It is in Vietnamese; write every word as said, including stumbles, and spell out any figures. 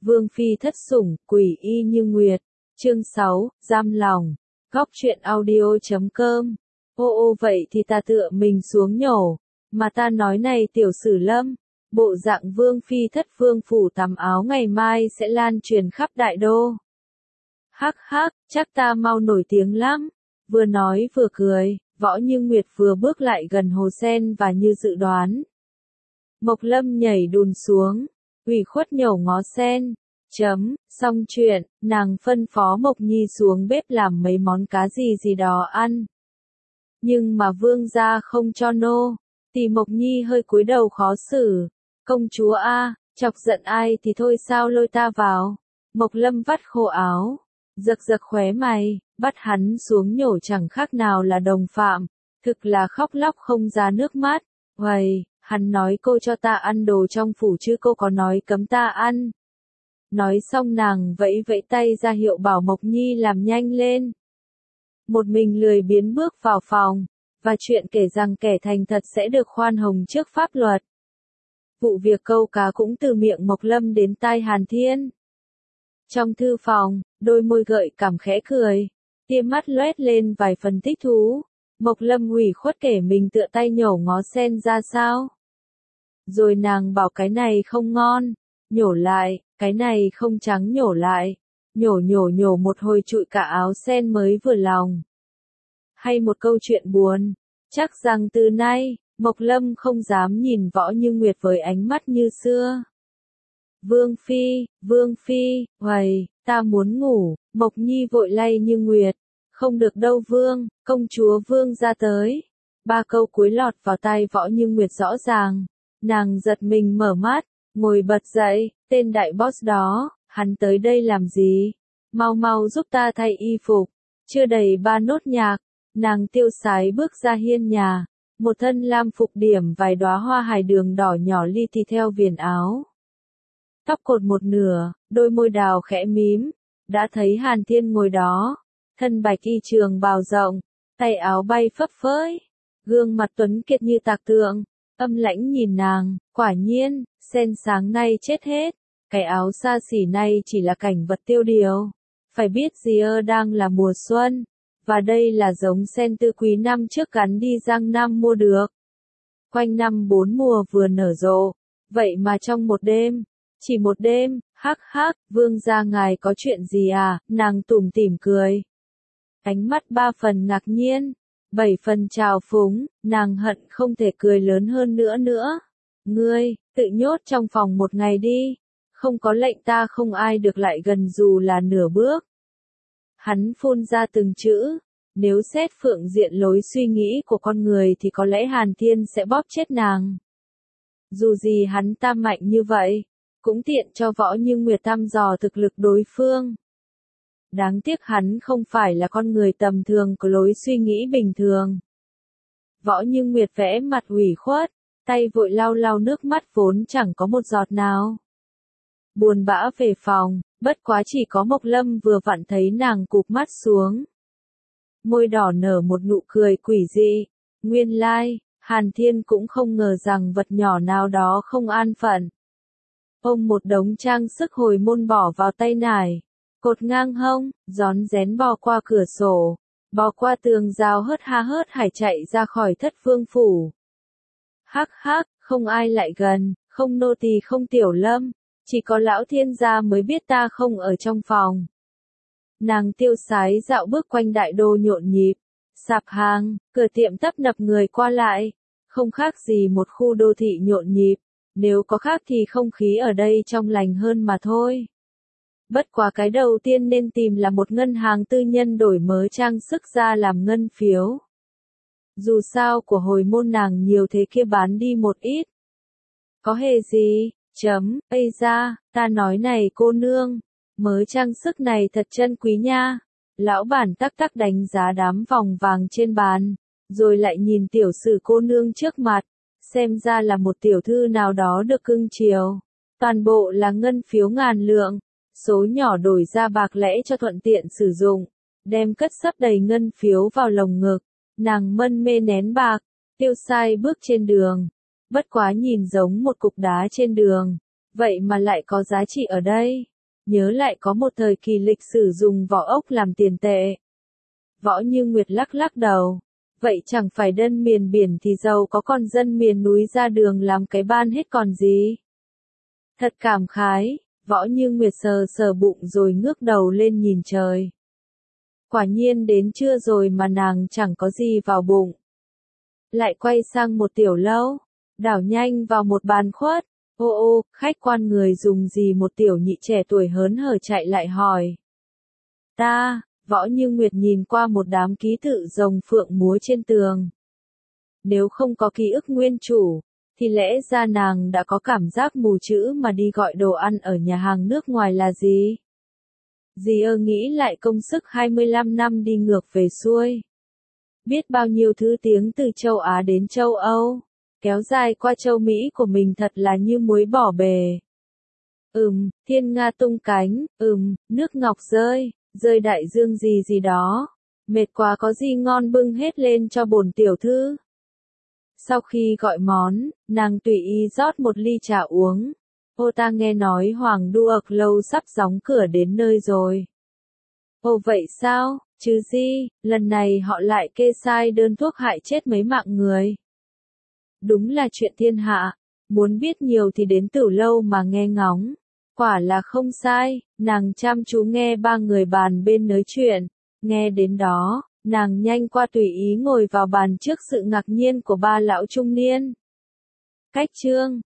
Vương phi thất sủng, quỷ y như nguyệt. Chương sáu, giam lòng. Góc truyện audio chấm com. Ô ô vậy thì ta tựa mình xuống nhổ. Mà ta nói này tiểu sử lâm. Bộ dạng vương phi thất vương phủ tắm áo ngày mai sẽ lan truyền khắp đại đô. Hắc hắc, chắc ta mau nổi tiếng lắm. Vừa nói vừa cười, Võ Như Nguyệt vừa bước lại gần Hồ Sen và như dự đoán. Mộc Lâm nhảy đùn xuống, ủy khuất nhổ ngó Sen. Chấm, xong chuyện, nàng phân phó Mộc Nhi xuống bếp làm mấy món cá gì gì đó ăn. Nhưng mà vương gia không cho nô, thì Mộc Nhi hơi cúi đầu khó xử. Công chúa a, chọc giận ai thì thôi sao lôi ta vào. Mộc Lâm vắt khô áo, giật giật khóe mày, bắt hắn xuống nhổ chẳng khác nào là đồng phạm, thực là khóc lóc không ra nước mắt. Uầy, hắn nói cô cho ta ăn đồ trong phủ chứ cô có nói cấm ta ăn. Nói xong nàng vẫy vẫy tay ra hiệu bảo Mộc Nhi làm nhanh lên. Một mình lười biếng bước vào phòng, và chuyện kể rằng kẻ thành thật sẽ được khoan hồng trước pháp luật. Vụ việc câu cá cũng từ miệng Mộc Lâm đến tai Hàn Thiên. Trong thư phòng, đôi môi gợi cảm khẽ cười, tia mắt loét lên vài phần thích thú. Mộc Lâm ủy khuất kể mình tựa tay nhổ ngó Sen ra sao. Rồi nàng bảo cái này không ngon, nhổ lại, cái này không trắng nhổ lại. Nhổ nhổ nhổ một hồi trụi cả áo Sen mới vừa lòng. Hay một câu chuyện buồn, chắc rằng từ nay, Mộc Lâm không dám nhìn Võ Như Nguyệt với ánh mắt như xưa. Vương phi, Vương phi, uầy, ta muốn ngủ. Mộc Nhi vội lay Như Nguyệt. Không được đâu Vương, công chúa Vương ra tới. Ba câu cuối lọt vào tai Võ Như Nguyệt rõ ràng. Nàng giật mình mở mắt, ngồi bật dậy, tên đại boss đó, hắn tới đây làm gì? Mau mau giúp ta thay y phục. Chưa đầy ba nốt nhạc, nàng tiêu sái bước ra hiên nhà. Một thân lam phục điểm vài đóa hoa hài đường đỏ nhỏ li ti theo viền áo. Tóc cột một nửa, đôi môi đào khẽ mím. Đã thấy Hàn Thiên ngồi đó, thân bạch y trường bào rộng, tay áo bay phấp phới, gương mặt tuấn kiệt như tạc tượng, âm lãnh nhìn nàng. Quả nhiên, Sen sáng nay chết hết, cái áo xa xỉ này chỉ là cảnh vật tiêu điều. Phải biết gì ơ đang là mùa xuân, và đây là giống sen tư quý năm trước gắn đi Giang Nam mua được. Quanh năm bốn mùa vừa nở rộ, vậy mà trong một đêm, chỉ một đêm, hắc hắc, vương gia ngài có chuyện gì à, nàng tủm tỉm cười. Ánh mắt ba phần ngạc nhiên, bảy phần trào phúng, nàng hận không thể cười lớn hơn nữa nữa. Ngươi, tự nhốt trong phòng một ngày đi, không có lệnh ta không ai được lại gần dù là nửa bước. Hắn phun ra từng chữ, nếu xét phượng diện lối suy nghĩ của con người thì có lẽ Hàn Thiên sẽ bóp chết nàng. Dù gì hắn ta mạnh như vậy, cũng tiện cho Võ Như Nguyệt thăm dò thực lực đối phương. Đáng tiếc hắn không phải là con người tầm thường có lối suy nghĩ bình thường. Võ Như Nguyệt vẽ mặt ủy khuất, tay vội lau lau nước mắt vốn chẳng có một giọt nào. Buồn bã về phòng, bất quá chỉ có Mộc Lâm vừa vặn thấy nàng cụp mắt xuống. Môi đỏ nở một nụ cười quỷ dị. Nguyên lai, Hàn Thiên cũng không ngờ rằng vật nhỏ nào đó không an phận. Ôm một đống trang sức hồi môn bỏ vào tay nải, cột ngang hông, rón rén bò qua cửa sổ, bò qua tường rào hớt ha hớt hải chạy ra khỏi thất vương phủ. Hắc hắc, không ai lại gần, không nô tỳ không tiểu lâm, chỉ có lão thiên gia mới biết ta không ở trong phòng. Nàng tiêu sái dạo bước quanh đại đô nhộn nhịp, sạp hàng, cửa tiệm tấp nập người qua lại, không khác gì một khu đô thị nhộn nhịp. Nếu có khác thì không khí ở đây trong lành hơn mà thôi. Bất quá cái đầu tiên nên tìm là một ngân hàng tư nhân đổi mớ trang sức ra làm ngân phiếu. Dù sao của hồi môn nàng nhiều thế kia bán đi một ít. Có hề gì, chấm, ây ra, ta nói này cô nương, mớ trang sức này thật chân quý nha. Lão bản tắc tắc đánh giá đám vòng vàng trên bàn, rồi lại nhìn tiểu sử cô nương trước mặt. Xem ra là một tiểu thư nào đó được cưng chiều. Toàn bộ là ngân phiếu ngàn lượng. Số nhỏ đổi ra bạc lẽ cho thuận tiện sử dụng. Đem cất sấp đầy ngân phiếu vào lồng ngực. Nàng mân mê nén bạc. Tiêu sai bước trên đường. Bất quá nhìn giống một cục đá trên đường. Vậy mà lại có giá trị ở đây. nhớ lại có một thời kỳ lịch sử dùng vỏ ốc làm tiền tệ. Võ Như Nguyệt lắc lắc đầu. Vậy chẳng phải dân miền biển thì giàu có, còn dân miền núi ra đường làm cái ban hết còn gì. Thật cảm khái, Võ Như Nguyệt sờ sờ bụng rồi ngước đầu lên nhìn trời. Quả nhiên đến trưa rồi mà nàng chẳng có gì vào bụng. Lại quay sang một tiểu lâu, đảo nhanh vào một bàn khuất. Ô ô, khách quan người dùng gì? Một tiểu nhị trẻ tuổi hớn hở chạy lại hỏi. Ta, Võ Như Nguyệt nhìn qua một đám ký tự rồng phượng múa trên tường. Nếu không có ký ức nguyên chủ, thì lẽ ra nàng đã có cảm giác mù chữ mà đi gọi đồ ăn ở nhà hàng nước ngoài là gì? Dì ơ nghĩ lại công sức hai mươi lăm năm đi ngược về xuôi. Biết bao nhiêu thứ tiếng từ châu Á đến châu Âu, kéo dài qua châu Mỹ của mình thật là như muối bỏ bề. Ừm, thiên nga tung cánh, ừm, nước ngọc rơi, rơi đại dương gì gì đó. Mệt quá có gì ngon bưng hết lên cho bổn tiểu thư. Sau khi gọi món, nàng tùy ý rót một ly trà uống. Ô ta nghe nói Hoàng Đu ực lâu sắp đóng cửa đến nơi rồi. Ồ vậy sao, chứ gì, lần này họ lại kê sai đơn thuốc hại chết mấy mạng người. Đúng là chuyện thiên hạ, muốn biết nhiều thì đến Tử Lâu mà nghe ngóng. Quả là không sai, nàng chăm chú nghe ba người bàn bên nói chuyện, nghe đến đó, nàng nhanh qua tùy ý ngồi vào bàn trước sự ngạc nhiên của ba lão trung niên. Cách chương